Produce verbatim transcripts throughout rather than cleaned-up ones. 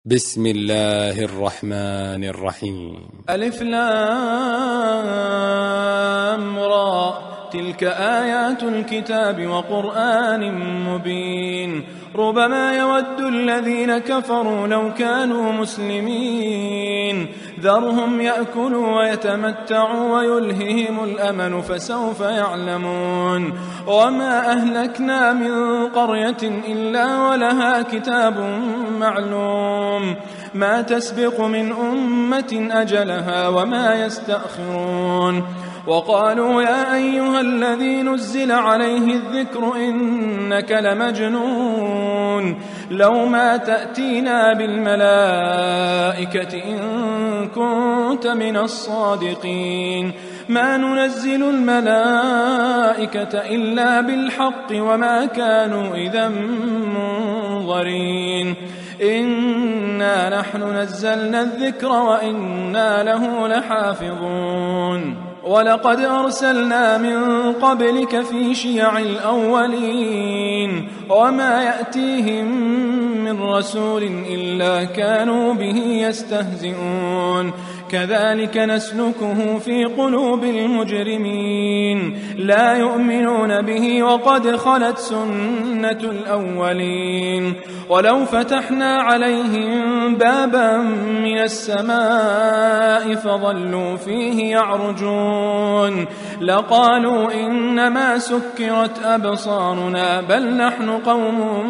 بسم الله الرحمن الرحيم. ألف لام را، تلك آيات الكتاب وقرآن مبين. ربما يود الذين كفروا لو كانوا مسلمين، ذرهم يأكلوا ويتمتعوا ويلههم الأمل فسوف يعلمون. وما أهلكنا من قرية إلا ولها كتاب معلوم، ما تسبق من أمة أجلها وما يستأخرون. وقالوا يا أيها الذي نزل عليه الذكر إنك لمجنون، لو ما تأتينا بالملائكة إن كنت من الصادقين. ما ننزل الملائكة إلا بالحق وما كانوا إذا منظرين. إنا نحن نزلنا الذكر وإنا له لحافظون. ولقد أرسلنا من قبلك في شيع الأولين، وما يأتيهم من رسول إلا كانوا به يستهزئون. كذلك نسلكه في قلوب المجرمين، لا يؤمنون به وقد خلت سنة الأولين. ولو فتحنا عليهم بابا من السماء فظلوا فيه يعرجون لقالوا إنما سكرت أبصارنا بل نحن قوم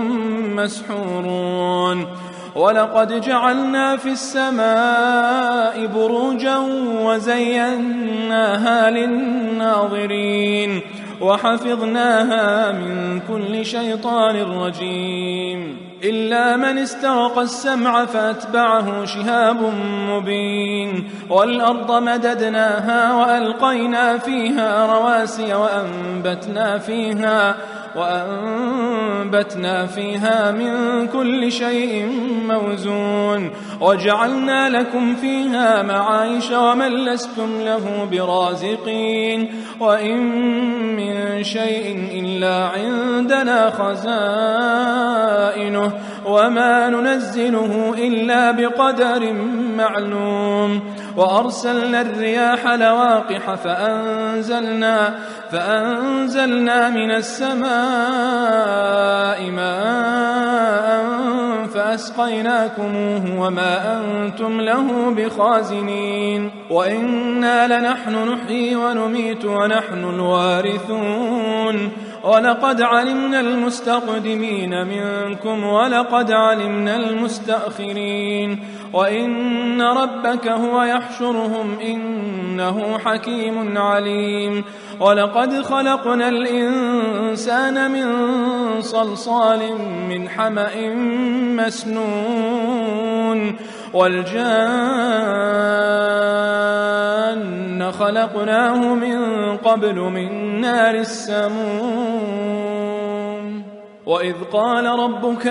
مسحورون. ولقد جعلنا في السماء بروجا وزيناها للناظرين وحفظناها من كل شيطان رجيم، إلا من استرق السمع فأتبعه شهاب مبين. والأرض مددناها وألقينا فيها رواسي وأنبتنا فيها وأنبتنا فيها من كل شيء موزون. وجعلنا لكم فيها معايش ومن لستم له برازقين. وإن من شيء إلا عندنا خزائنه وما ننزله إلا بقدر معلوم. وأرسلنا الرياح لواقح فأنزلنا, فأنزلنا من السماء ماء فأسقيناكموه وما أنتم له بخازنين. وإنا لنحن نحيي ونميت ونحن الوارثون. ولقد علمنا المستقدمين منكم ولقد علمنا المستأخرين. وإن ربك هو يحشرهم إنه حكيم عليم. ولقد خلقنا الإنسان من صلصال من حمأ مسنون. والجان خلقناه من قبل من نار السموم. وإذ قال ربك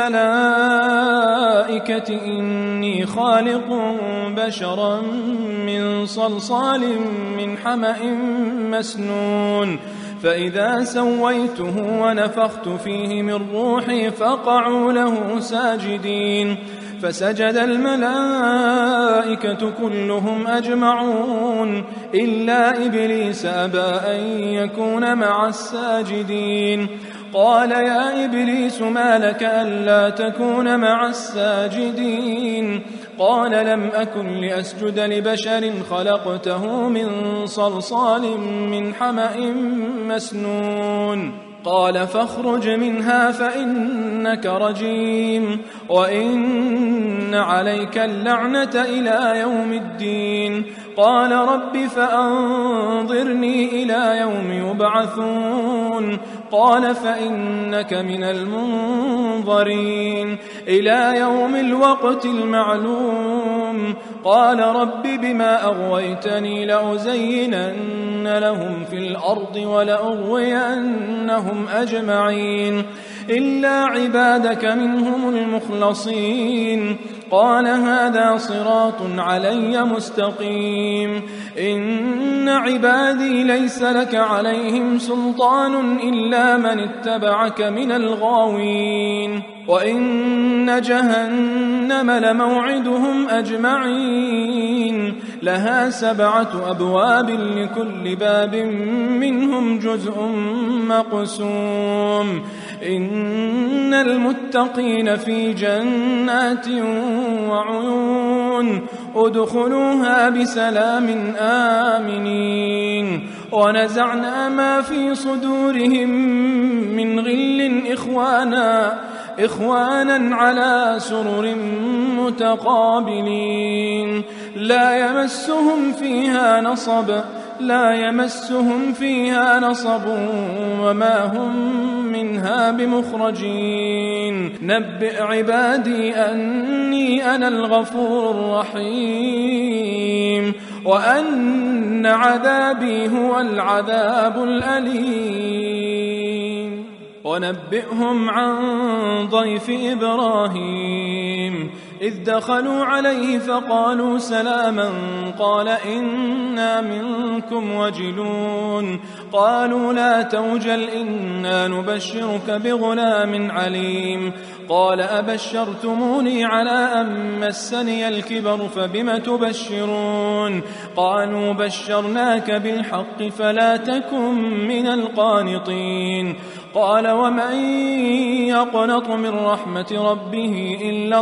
للملائكة إني خالق بشرا من صلصال من حمأ مسنون، فإذا سويته ونفخت فيه من روحي فقعوا له ساجدين. فسجد الملائكة كلهم أجمعون إلا إبليس أبى أن يكون مع الساجدين. قال يا إبليس ما لك ألا تكون مع الساجدين؟ قال لم أكن لأسجد لبشر خلقته من صلصال من حمأ مسنون. قال فاخرج منها فإنك رجيم وإن عليك اللعنة إلى يوم الدين. قال رب فأنظرني إلى يوم يبعثون. قال فإنك من المنظرين إلى يوم الوقت المعلوم. قال رب بما أغويتني لأزينن لهم في الأرض ولأغوينهم أجمعين إلا عبادك منهم المخلصين. قال هذا صراط علي مستقيم. إن عبادي ليس لك عليهم سلطان إلا من اتبعك من الغاوين. وإن جهنم لموعدهم أجمعين لها سبعة أبواب لكل باب منهم جزء مقسوم إن المتقين في جنات وعيون ادخلوها بسلام آمنين ونزعنا ما في صدورهم من غل إخوانا إخوانا على سرر متقابلين لا يمسهم فيها نصب لا يمسهم فيها نصب وما هم منها بمخرجين نبئ عبادي أني أنا الغفور الرحيم وأن عذابي هو العذاب الأليم ونبئهم عن ضيف إبراهيم إذ دخلوا عليه فقالوا سلاما قال إنا منكم وجلون قالوا لا توجل إنا نبشرك بغلام عليم قال أبشرتموني على أن مسني الكبر فبم تبشرون قالوا بشرناك بالحق فلا تكن من القانطين قال ومن يقنط من رحمة ربه إلا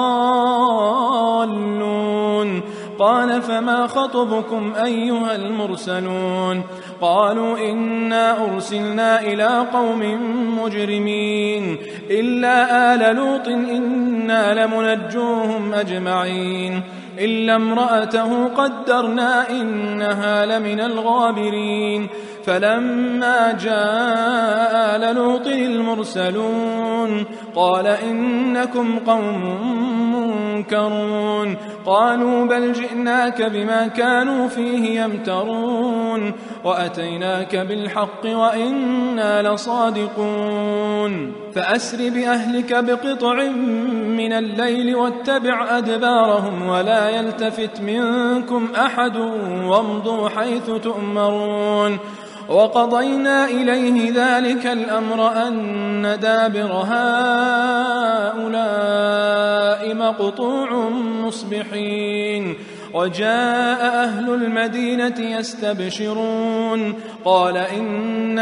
الضالون قال فما خطبكم أيها المرسلون قالوا إنا أرسلنا إلى قوم مجرمين إلا آل لوط إنا لمنجوهم أجمعين إلا امرأته قدرنا إنها لمن الغابرين فلما جاء آل لوط المرسلون قال إنكم قوم منكرون قالوا بل جئناك بما كانوا فيه يمترون وأتيناك بالحق وإنا لصادقون فأسر بأهلك بقطع من الليل واتبع أدبارهم ولا يلتفت منكم أحد وامضوا حيث تؤمرون وقضينا إليه ذلك الأمر أن دابر هؤلاء مقطوع مصبحين وجاء أهل المدينة يستبشرون قال إن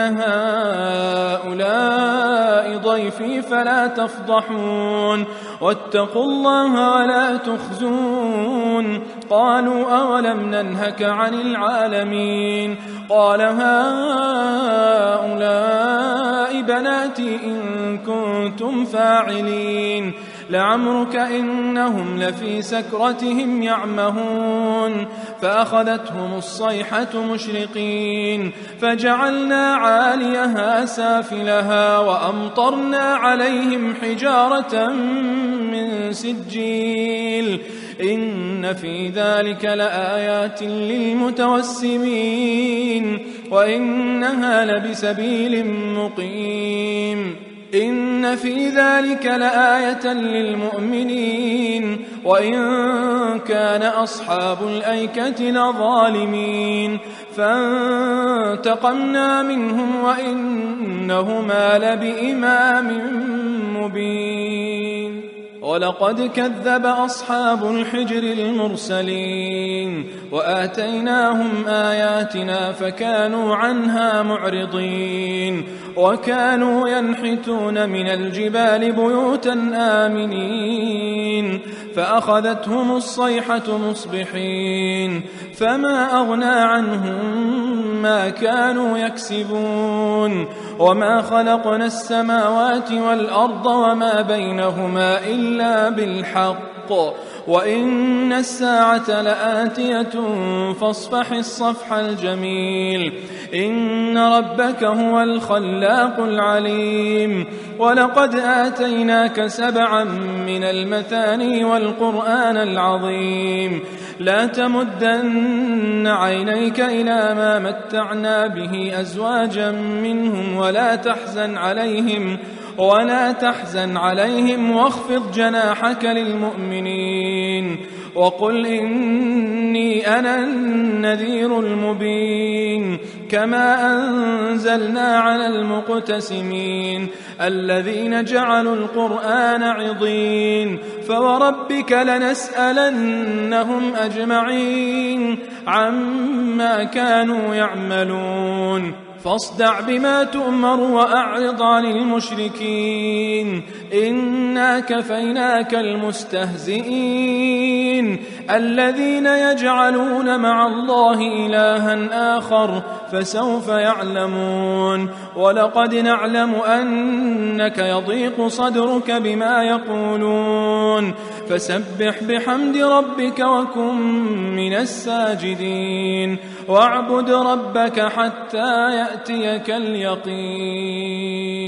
هؤلاء ضيفي فلا تفضحون واتقوا الله ولا تخزون قالوا أولم ننهك عن العالمين قال هؤلاء بناتي إن كنتم فاعلين لعمرك إنهم لفي سكرتهم يعمهون فأخذتهم الصيحة مشرقين فجعلنا عاليها سافلها وأمطرنا عليهم حجارة من سجيل إن في ذلك لآيات للمتوسمين وإنها لبسبيل مقيم إن في ذلك لآية للمؤمنين وإن كان أصحاب الأيكة لظالمين فانتقمنا منهم وإنهما لبإمام مبين ولقد كذب أصحاب الحجر المرسلين وآتيناهم آياتنا فكانوا عنها معرضين وكانوا ينحتون من الجبال بيوتا آمنين فأخذتهم الصيحة مصبحين فما أغنى عنهم ما كانوا يكسبون وما خلقنا السماوات والأرض وما بينهما إلا بالحق وإن الساعة لآتية فاصفح الصفح الجميل إن ربك هو الخلاق العليم ولقد آتيناك سبعا من المثاني والقرآن العظيم لا تمدن عينيك إلى ما متعنا به أزواجا منهم ولا تحزن عليهم ولا تحزن عليهم واخفض جناحك للمؤمنين وقل إني أنا النذير المبين كما أنزلنا على المقتسمين الذين جعلوا القرآن عضين فوربك لنسألنهم أجمعين عما كانوا يعملون فاصدع بما تؤمر وأعرض عن المشركين إنا كفيناك المستهزئين الذين يجعلون مع الله إلها آخر فسوف يعلمون ولقد نعلم أنك يضيق صدرك بما يقولون فسبح بحمد ربك وكن من الساجدين واعبد ربك حتى يأتيك اليقين.